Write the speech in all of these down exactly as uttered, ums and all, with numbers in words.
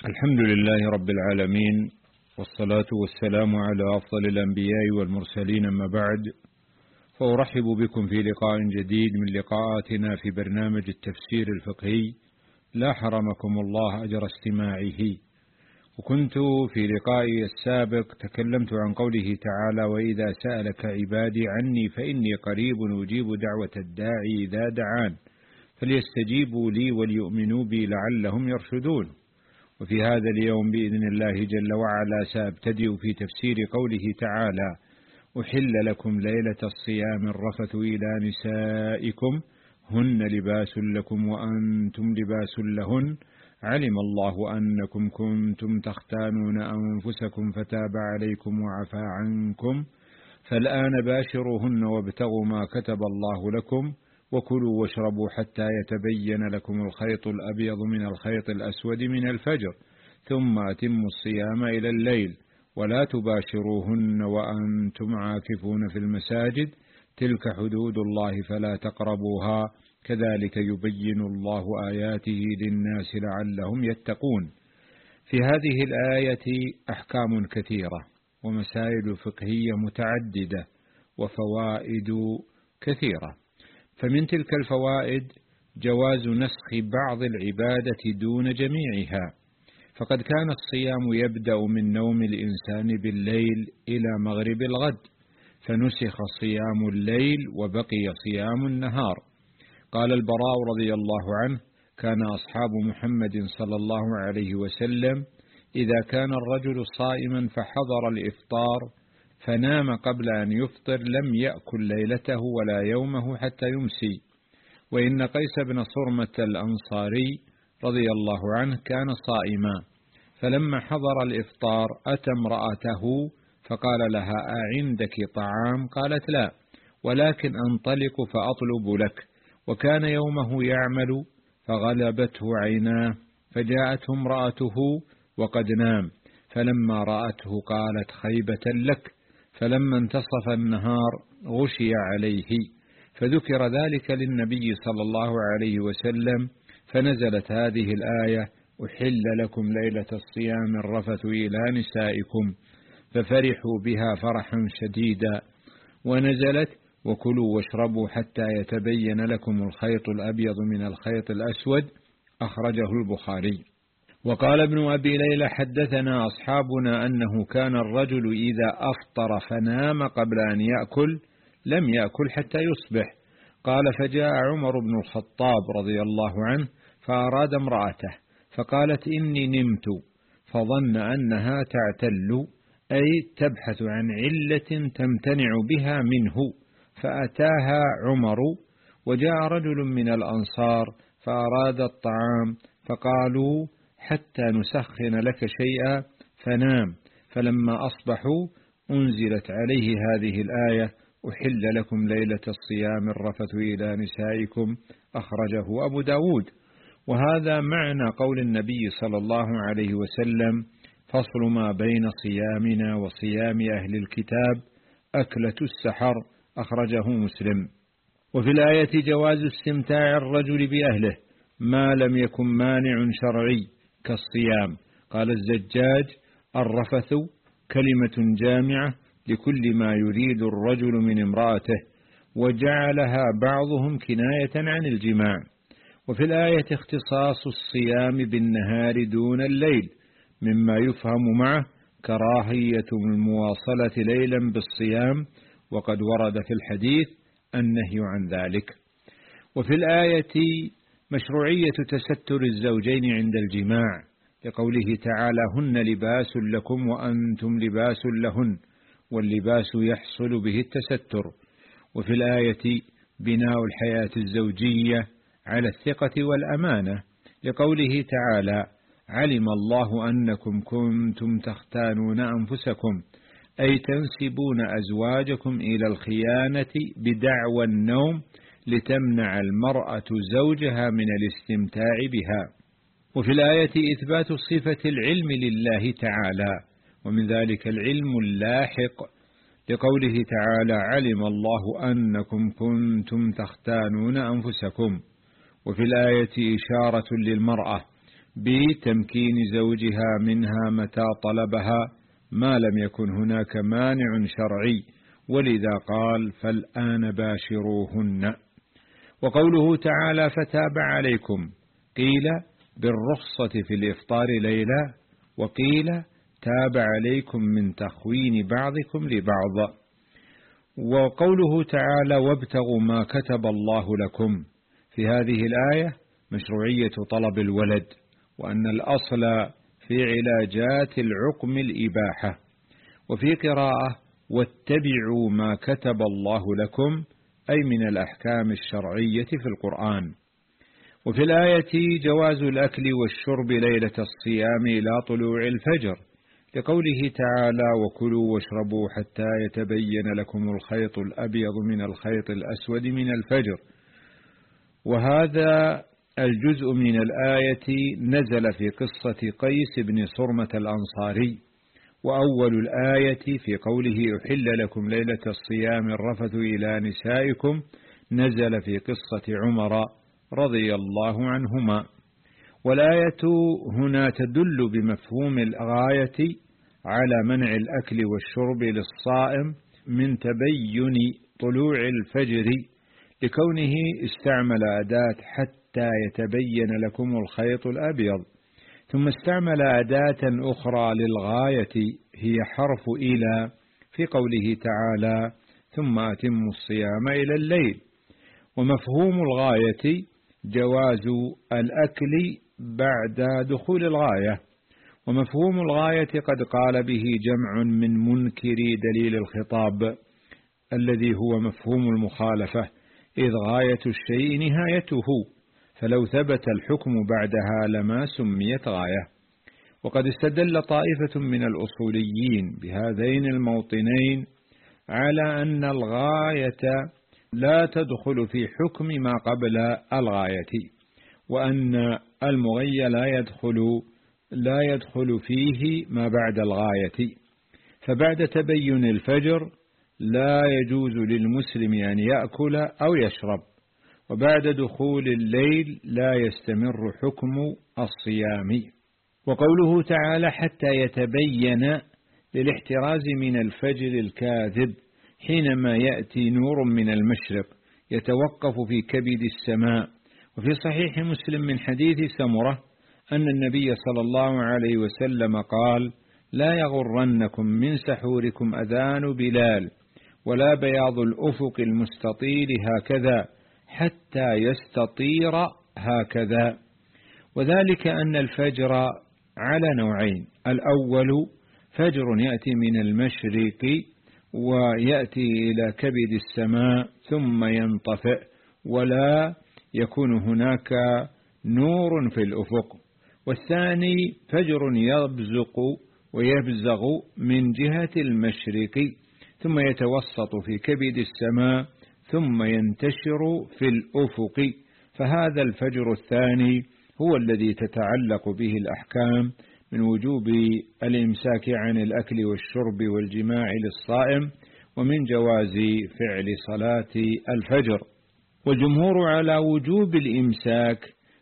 الحمد لله رب العالمين، والصلاة والسلام على أفضل الأنبياء والمرسلين، أما بعد، فأرحب بكم في لقاء جديد من لقاءاتنا في برنامج التفسير الفقهي. لا حرمكم الله أجر استماعه. وكنت في لقائي السابق تكلمت عن قوله تعالى: وإذا سألك عبادي عني فإني قريب أجيب دعوة الداعي إذا دعان فليستجيبوا لي وليؤمنوا بي لعلهم يرشدون. وفي هذا اليوم بإذن الله جل وعلا سأبتدئ في تفسير قوله تعالى: أحل لكم ليلة الصيام الرفث إلى نسائكم هن لباس لكم وأنتم لباس لهن علم الله أنكم كنتم تختانون أنفسكم فتاب عليكم وعفى عنكم فالآن باشروهن وابتغوا ما كتب الله لكم وكلوا واشربوا حتى يتبين لكم الخيط الأبيض من الخيط الأسود من الفجر ثم أتموا الصيام إلى الليل ولا تباشروهن وأنتم عاكفون في المساجد تلك حدود الله فلا تقربوها كذلك يبين الله آياته للناس لعلهم يتقون. في هذه الآية أحكام كثيرة ومسائل فقهية متعددة وفوائد كثيرة. فمن تلك الفوائد جواز نسخ بعض العبادة دون جميعها، فقد كان الصيام يبدأ من نوم الإنسان بالليل إلى مغرب الغد، فنسخ صيام الليل وبقي صيام النهار. قال البراء رضي الله عنه: كان أصحاب محمد صلى الله عليه وسلم إذا كان الرجل صائما فحضر الإفطار فنام قبل أن يفطر لم يأكل ليلته ولا يومه حتى يمسي. وإن قيس بن صرمة الأنصاري رضي الله عنه كان صائما، فلما حضر الإفطار أتى امرأته فقال لها: أعندك طعام؟ قالت: لا، ولكن أنطلق فأطلب لك. وكان يومه يعمل فغلبته عيناه فجاءته امرأته وقد نام، فلما رأته قالت: خيبة لك. فلما انتصف النهار غشي عليه، فذكر ذلك للنبي صلى الله عليه وسلم، فنزلت هذه الآية: أحل لكم ليلة الصيام الرفث إلى نسائكم، ففرحوا بها فرحا شديدا. ونزلت: وكلوا واشربوا حتى يتبين لكم الخيط الأبيض من الخيط الأسود، أخرجه البخاري. وقال ابن أبي ليلى: حدثنا أصحابنا أنه كان الرجل إذا أفطر فنام قبل أن يأكل لم يأكل حتى يصبح. قال: فجاء عمر بن الخطاب رضي الله عنه فأراد امرأته فقالت: إني نمت، فظن أنها تعتل أي تبحث عن علة تمتنع بها منه، فأتاها عمر. وجاء رجل من الأنصار فأراد الطعام فقالوا: حتى نسخن لك شيئا، فنام. فلما أصبحوا أنزلت عليه هذه الآية: أحل لكم ليلة الصيام الرفث إلى نسائكم، أخرجه أبو داود. وهذا معنى قول النبي صلى الله عليه وسلم: فصل ما بين صيامنا وصيام أهل الكتاب أكلة السحر، أخرجه مسلم. وفي الآية جواز استمتاع الرجل بأهله ما لم يكن مانع شرعي كالصيام. قال الزجاج: الرفث كلمة جامعة لكل ما يريد الرجل من امرأته، وجعلها بعضهم كناية عن الجماع. وفي الآية اختصاص الصيام بالنهار دون الليل، مما يفهم معه كراهية المواصلة ليلا بالصيام، وقد ورد في الحديث النهي عن ذلك. وفي الآية مشروعية تستر الزوجين عند الجماع، لقوله تعالى: هن لباس لكم وأنتم لباس لهن، واللباس يحصل به التستر. وفي الآية بناء الحياة الزوجية على الثقة والأمانة، لقوله تعالى: علم الله أنكم كنتم تختانون أنفسكم، أي تنسبون أزواجكم إلى الخيانة بدعوى النوم لتمنع المرأة زوجها من الاستمتاع بها. وفي الآية إثبات صفة العلم لله تعالى، ومن ذلك العلم اللاحق، لقوله تعالى: علم الله أنكم كنتم تختانون أنفسكم. وفي الآية إشارة للمرأة، بتمكين زوجها منها متى طلبها ما لم يكن هناك مانع شرعي، ولذا قال فالآن باشروهن. وقوله تعالى فتاب عليكم قيل بالرخصة في الإفطار ليلة، وقيل تاب عليكم من تخوين بعضكم لبعض. وقوله تعالى وابتغوا ما كتب الله لكم، في هذه الآية مشروعية طلب الولد، وأن الأصل في علاجات العقم الإباحة. وفي قراءة واتبعوا ما كتب الله لكم، أي من الأحكام الشرعية في القرآن. وفي الآية جواز الأكل والشرب ليلة الصيام إلى طلوع الفجر، لقوله تعالى وكلوا واشربوا حتى يتبين لكم الخيط الأبيض من الخيط الأسود من الفجر. وهذا الجزء من الآية نزل في قصة قيس بن صرمة الأنصاري. وأول الآية في قوله أحل لكم ليلة الصيام الرفث إلى نسائكم نزل في قصة عمر رضي الله عنهما. والآية هنا تدل بمفهوم الغاية على منع الأكل والشرب للصائم من تبين طلوع الفجر، لكونه استعمل أداة حتى يتبين لكم الخيط الأبيض، ثم استعمل أداة أخرى للغاية هي حرف إلى في قوله تعالى ثم أتموا الصيام إلى الليل. ومفهوم الغاية جواز الأكل بعد دخول الغاية، ومفهوم الغاية قد قال به جمع من منكر دليل الخطاب الذي هو مفهوم المخالفة، إذ غاية الشيء نهايته، فلو ثبت الحكم بعدها لما سميت غاية. وقد استدل طائفة من الأصوليين بهذين الموطنين على أن الغاية لا تدخل في حكم ما قبل الغاية، وأن المغي لا يدخل لا يدخل فيه ما بعد الغاية. فبعد تبين الفجر لا يجوز للمسلم أن يأكل أو يشرب، وبعد دخول الليل لا يستمر حكم الصيام. وقوله تعالى حتى يتبين للاحتراز من الفجر الكاذب، حينما يأتي نور من المشرق يتوقف في كبد السماء. وفي صحيح مسلم من حديث سمرة أن النبي صلى الله عليه وسلم قال لا يغرنكم من سحوركم أذان بلال ولا بياض الأفق المستطيل هكذا حتى يستطير هكذا. وذلك أن الفجر على نوعين: الأول فجر يأتي من المشرق ويأتي إلى كبد السماء ثم ينطفئ ولا يكون هناك نور في الأفق. والثاني فجر يبزق ويبزغ من جهة المشرق ثم يتوسط في كبد السماء ثم ينتشر في الأفق، فهذا الفجر الثاني هو الذي تتعلق به الأحكام من وجوب الإمساك عن الأكل والشرب والجماع للصائم، ومن جواز فعل صلاة الفجر. والجمهور على وجوب الإمساك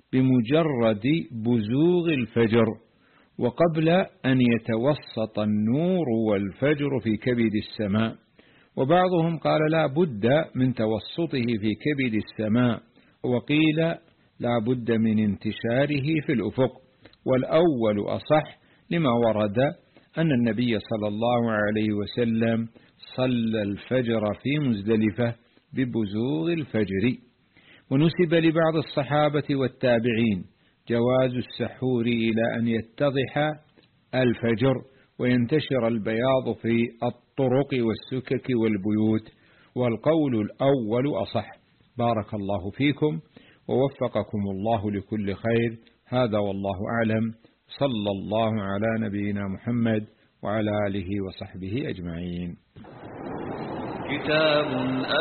بمجرد بزوغ الفجر وقبل أن يتوسط النور والفجر في كبد السماء، وبعضهم قال لا بد من توسطه في كبد السماء، وقيل لا بد من انتشاره في الأفق. والأول أصح لما ورد أن النبي صلى الله عليه وسلم صلى الفجر في مزدلفة ببزوغ الفجر. ونسب لبعض الصحابة والتابعين جواز السحور إلى أن يتضح الفجر وينتشر البياض في الطرق والسكك والبيوت، والقول الأول أصح. بارك الله فيكم ووفقكم الله لكل خير. هذا والله أعلم، صلى الله على نبينا محمد وعلى آله وصحبه أجمعين. كتاب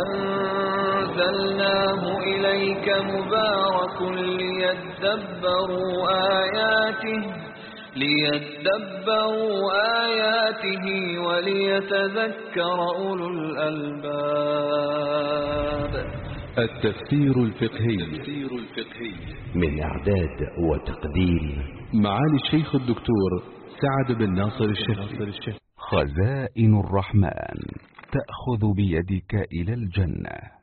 أنزلناه إليك مبارك ليدبروا آياته ليدبروا آياته وليتذكر أولو الألباب. التفسير الفقهي من إعداد وتقديم معالي الشيخ الدكتور سعد بن ناصر الشهري. خزائن الرحمن تأخذ بيدك إلى الجنة.